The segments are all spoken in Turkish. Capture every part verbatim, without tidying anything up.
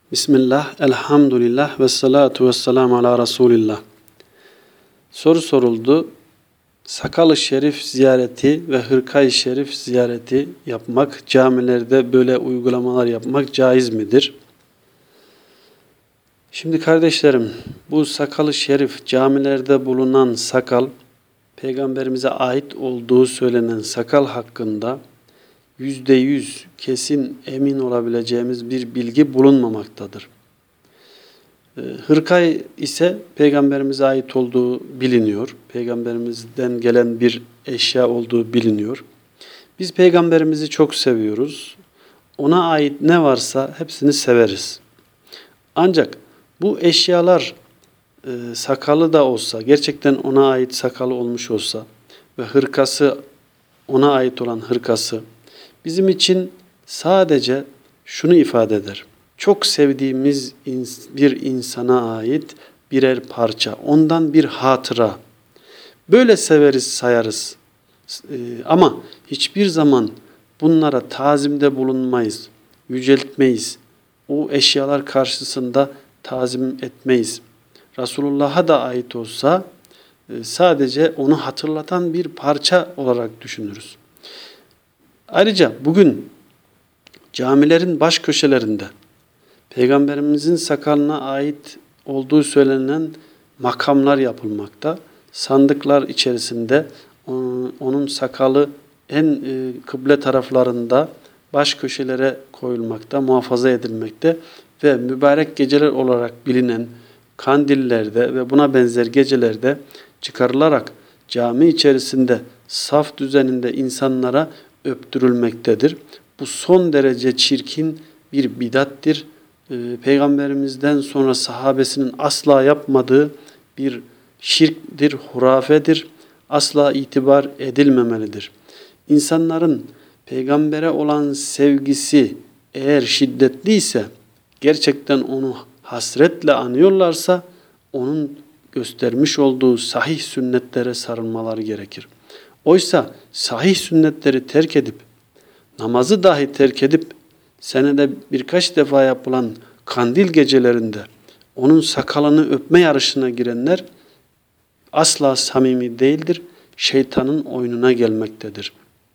Bismillah, elhamdülillah ve salatu ve selamu ala Resulillah. Soru soruldu. Sakal-ı şerif ziyareti ve hırkayı şerif ziyareti yapmak, camilerde böyle uygulamalar yapmak caiz midir? Şimdi kardeşlerim, bu sakal-ı şerif, camilerde bulunan sakal, Peygamberimize ait olduğu söylenen sakal hakkında yüzde yüz kesin emin olabileceğimiz bir bilgi bulunmamaktadır. Hırkay ise Peygamberimize ait olduğu biliniyor. Peygamberimizden gelen bir eşya olduğu biliniyor. Biz Peygamberimizi çok seviyoruz. Ona ait ne varsa hepsini severiz. Ancak bu eşyalar e, sakalı da olsa, gerçekten ona ait sakalı olmuş olsa ve hırkası ona ait olan hırkası bizim için sadece şunu ifade eder. Çok sevdiğimiz bir insana ait birer parça, ondan bir hatıra. Böyle severiz, sayarız. Ee, ama hiçbir zaman bunlara tazimde bulunmayız, yüceltmeyiz. O eşyalar karşısında tazim etmeyiz. Resulullah'a da ait olsa sadece onu hatırlatan bir parça olarak düşünürüz. Ayrıca bugün camilerin baş köşelerinde Peygamberimizin sakalına ait olduğu söylenen makamlar yapılmakta. Sandıklar içerisinde onun sakalı en kıble taraflarında baş köşelere koyulmakta, muhafaza edilmekte ve mübarek geceler olarak bilinen kandillerde ve buna benzer gecelerde çıkarılarak cami içerisinde saf düzeninde insanlara öptürülmektedir. Bu son derece çirkin bir bidattir. Peygamberimizden sonra sahabesinin asla yapmadığı bir şirktir, hurafedir. Asla itibar edilmemelidir. İnsanların peygambere olan sevgisi eğer şiddetliyse, gerçekten onu hasretle anıyorlarsa, onun göstermiş olduğu sahih sünnetlere sarılmaları gerekir. Oysa sahih sünnetleri terk edip, namazı dahi terk edip, senede birkaç defa yapılan kandil gecelerinde onun sakalını öpme yarışına girenler asla samimi değildir, şeytanın oyununa gelmektedir.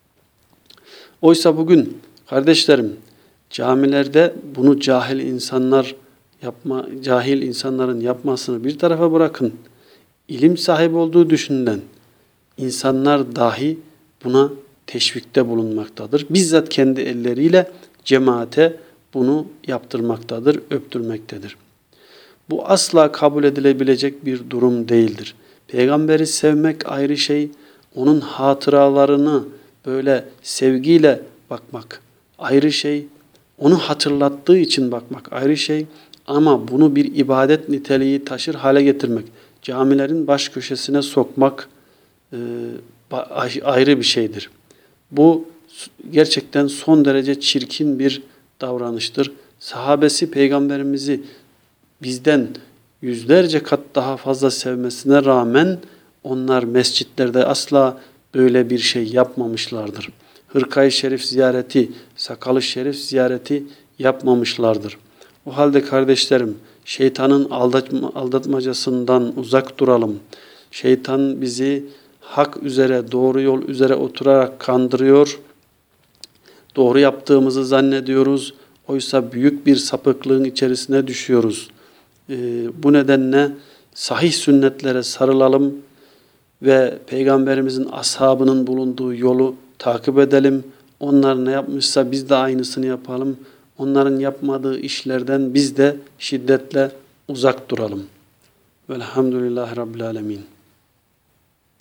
Oysa bugün kardeşlerim, camilerde bunu cahil insanlar yapma, cahil insanların yapmasını bir tarafa bırakın, ilim sahibi olduğu düşünülen insanlar dahi buna teşvikte bulunmaktadır. Bizzat kendi elleriyle cemaate bunu yaptırmaktadır, öptürmektedir. Bu asla kabul edilebilecek bir durum değildir. Peygamberi sevmek ayrı şey, onun hatıralarını böyle sevgiyle bakmak ayrı şey, onu hatırlattığı için bakmak ayrı şey, ama bunu bir ibadet niteliği taşır hale getirmek, camilerin baş köşesine sokmak e, ayrı bir şeydir. Bu gerçekten son derece çirkin bir davranıştır. Sahabesi Peygamberimizi bizden yüzlerce kat daha fazla sevmesine rağmen onlar mescitlerde asla böyle bir şey yapmamışlardır. Hırkayı şerif ziyareti, sakalı şerif ziyareti yapmamışlardır. O halde kardeşlerim, şeytanın aldatma, aldatmacasından uzak duralım. Şeytan bizi hak üzere, doğru yol üzere oturarak kandırıyor. Doğru yaptığımızı zannediyoruz. Oysa büyük bir sapıklığın içerisine düşüyoruz. Ee, bu nedenle sahih sünnetlere sarılalım ve Peygamberimizin ashabının bulunduğu yolu takip edelim. Onlar ne yapmışsa biz de aynısını yapalım. Onların yapmadığı işlerden biz de şiddetle uzak duralım. Velhamdülillahi Rabbil Alemin.